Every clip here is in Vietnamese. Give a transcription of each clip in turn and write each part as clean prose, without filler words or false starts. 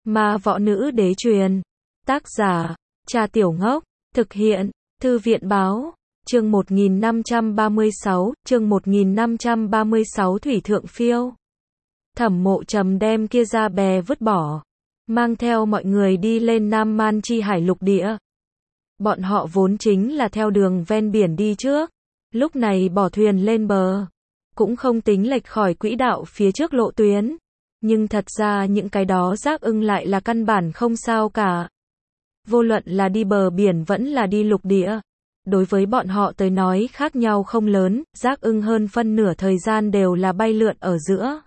Ma võ nữ đế truyền. Tác giả, Trà Tiểu Ngốc. Thực hiện, Thư viện báo. Chương 1536, chương 1536 Thủy Thượng Phiêu. Thẩm Mộ Trầm đem kia ra bè vứt bỏ, mang theo mọi người đi lên Nam Man Chi Hải lục địa. Bọn họ vốn chính là theo đường ven biển đi trước, lúc này bỏ thuyền lên bờ, cũng không tính lệch khỏi quỹ đạo phía trước lộ tuyến. Nhưng thật ra những cái đó Giác Ưng lại là căn bản không sao cả. Vô luận là đi bờ biển vẫn là đi lục địa, đối với bọn họ tới nói khác nhau không lớn. Giác Ưng hơn phân nửa thời gian đều là bay lượn ở giữa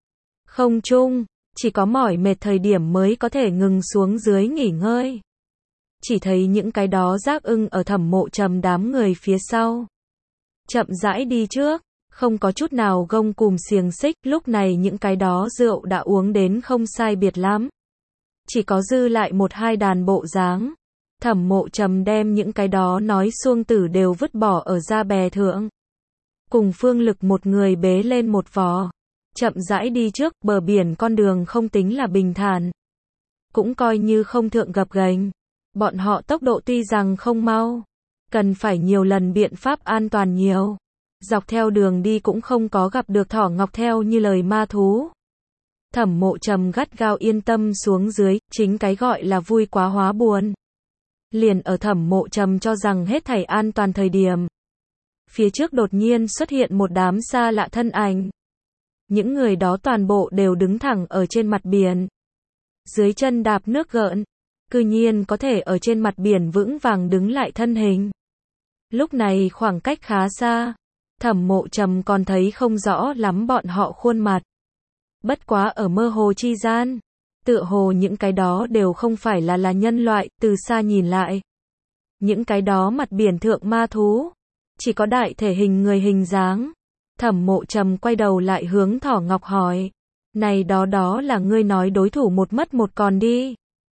không trung, chỉ có mỏi mệt thời điểm mới có thể ngừng xuống dưới nghỉ ngơi. Chỉ thấy những cái đó Giác Ưng ở Thẩm Mộ Trầm đám người phía sau, chậm rãi đi trước, không có chút nào gông cùm xiềng xích. Lúc này những cái đó rượu đã uống đến không sai biệt lắm, chỉ có dư lại một hai đàn bộ dáng. Thẩm Mộ Trầm đem những cái đó nói xuông tử đều vứt bỏ ở ra bè thượng, cùng Phương Lực một người bế lên một vò, chậm rãi đi trước. Bờ biển con đường không tính là bình thản, cũng coi như không thượng gập ghềnh. Bọn họ tốc độ tuy rằng không mau, cần phải nhiều lần biện pháp an toàn nhiều. Dọc theo đường đi cũng không có gặp được thỏ ngọc theo như lời ma thú. Thẩm Mộ Trầm gắt gao yên tâm xuống dưới, chính cái gọi là vui quá hóa buồn. Liền ở Thẩm Mộ Trầm cho rằng hết thảy an toàn thời điểm, phía trước đột nhiên xuất hiện một đám xa lạ thân ảnh. Những người đó toàn bộ đều đứng thẳng ở trên mặt biển, dưới chân đạp nước gợn, cư nhiên có thể ở trên mặt biển vững vàng đứng lại thân hình. Lúc này khoảng cách khá xa, Thẩm Mộ Trầm còn thấy không rõ lắm bọn họ khuôn mặt. Bất quá ở mơ hồ chi gian, tựa hồ những cái đó đều không phải là nhân loại. Từ xa nhìn lại, những cái đó mặt biển thượng ma thú, chỉ có đại thể hình người hình dáng. Thẩm Mộ Trầm quay đầu lại hướng Thỏ Ngọc hỏi, này đó là ngươi nói đối thủ một mất một còn đi.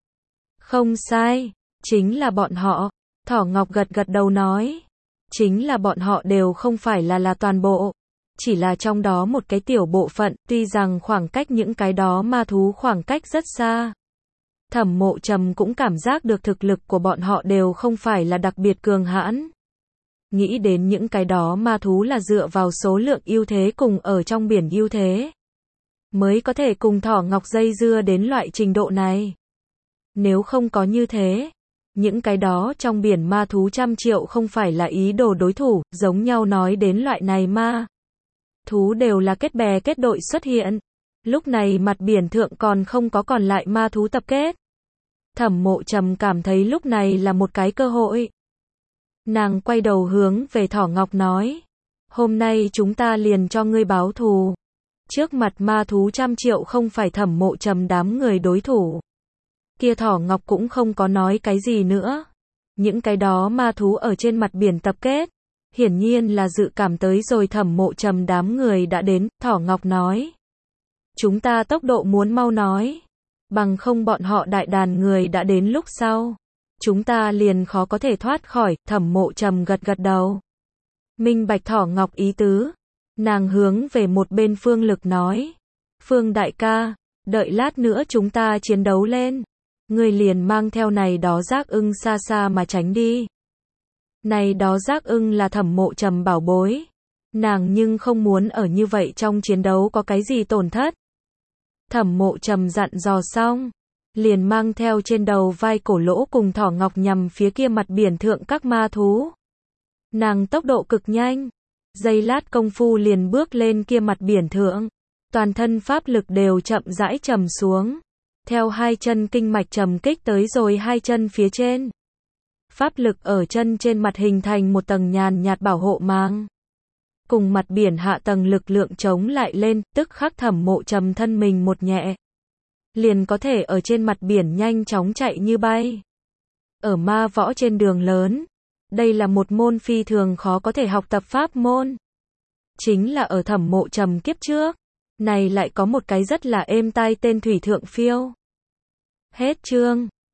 Không sai, chính là bọn họ. Thỏ Ngọc gật gật đầu nói, chính là bọn họ đều không phải là toàn bộ, chỉ là trong đó một cái tiểu bộ phận. Tuy rằng khoảng cách những cái đó ma thú khoảng cách rất xa, Thẩm Mộ Trầm cũng cảm giác được thực lực của bọn họ đều không phải là đặc biệt cường hãn. Nghĩ đến những cái đó ma thú là dựa vào số lượng ưu thế cùng ở trong biển ưu thế, mới có thể cùng Thỏ Ngọc dây dưa đến loại trình độ này. Nếu không có như thế, những cái đó trong biển ma thú trăm triệu không phải là ý đồ đối thủ. Giống nhau nói đến loại này ma thú đều là kết bè kết đội xuất hiện. Lúc này mặt biển thượng còn không có còn lại ma thú tập kết. Thẩm Mộ Trầm cảm thấy lúc này là một cái cơ hội. Nàng quay đầu hướng về Thỏ Ngọc nói, hôm nay chúng ta liền cho ngươi báo thù. Trước mặt ma thú trăm triệu không phải Thẩm Mộ Trầm đám người đối thủ. Kia Thỏ Ngọc cũng không có nói cái gì nữa. Những cái đó ma thú ở trên mặt biển tập kết, hiển nhiên là dự cảm tới rồi Thẩm Mộ Trầm đám người đã đến. Thỏ Ngọc nói, chúng ta tốc độ muốn mau nói, bằng không bọn họ đại đàn người đã đến lúc sau, chúng ta liền khó có thể thoát khỏi. Thẩm Mộ Trầm gật gật đầu, minh bạch Thỏ Ngọc ý tứ. Nàng hướng về một bên Phương Lực nói, Phương đại ca, đợi lát nữa chúng ta chiến đấu lên, ngươi liền mang theo này đó Giác Ưng xa xa mà tránh đi. Này đó Giác Ưng là Thẩm Mộ Trầm bảo bối, nàng nhưng không muốn ở như vậy trong chiến đấu có cái gì tổn thất. Thẩm Mộ Trầm dặn dò xong, liền mang theo trên đầu vai Cổ Lỗ cùng Thỏ Ngọc nhằm phía kia mặt biển thượng các ma thú. Nàng tốc độ cực nhanh, giây lát công phu liền bước lên kia mặt biển thượng, toàn thân pháp lực đều chậm rãi trầm xuống, theo hai chân kinh mạch trầm kích tới rồi hai chân phía trên. Pháp lực ở chân trên mặt hình thành một tầng nhàn nhạt bảo hộ màng, cùng mặt biển hạ tầng lực lượng chống lại lên. Tức khắc Thẩm Mộ Trầm thân mình một nhẹ, liền có thể ở trên mặt biển nhanh chóng chạy như bay. Ở ma võ trên đường lớn, đây là một môn phi thường khó có thể học tập pháp môn. Chính là ở Thẩm Mộ Trầm kiếp trước, này lại có một cái rất là êm tai tên Thủy Thượng Phiêu. Hết chương.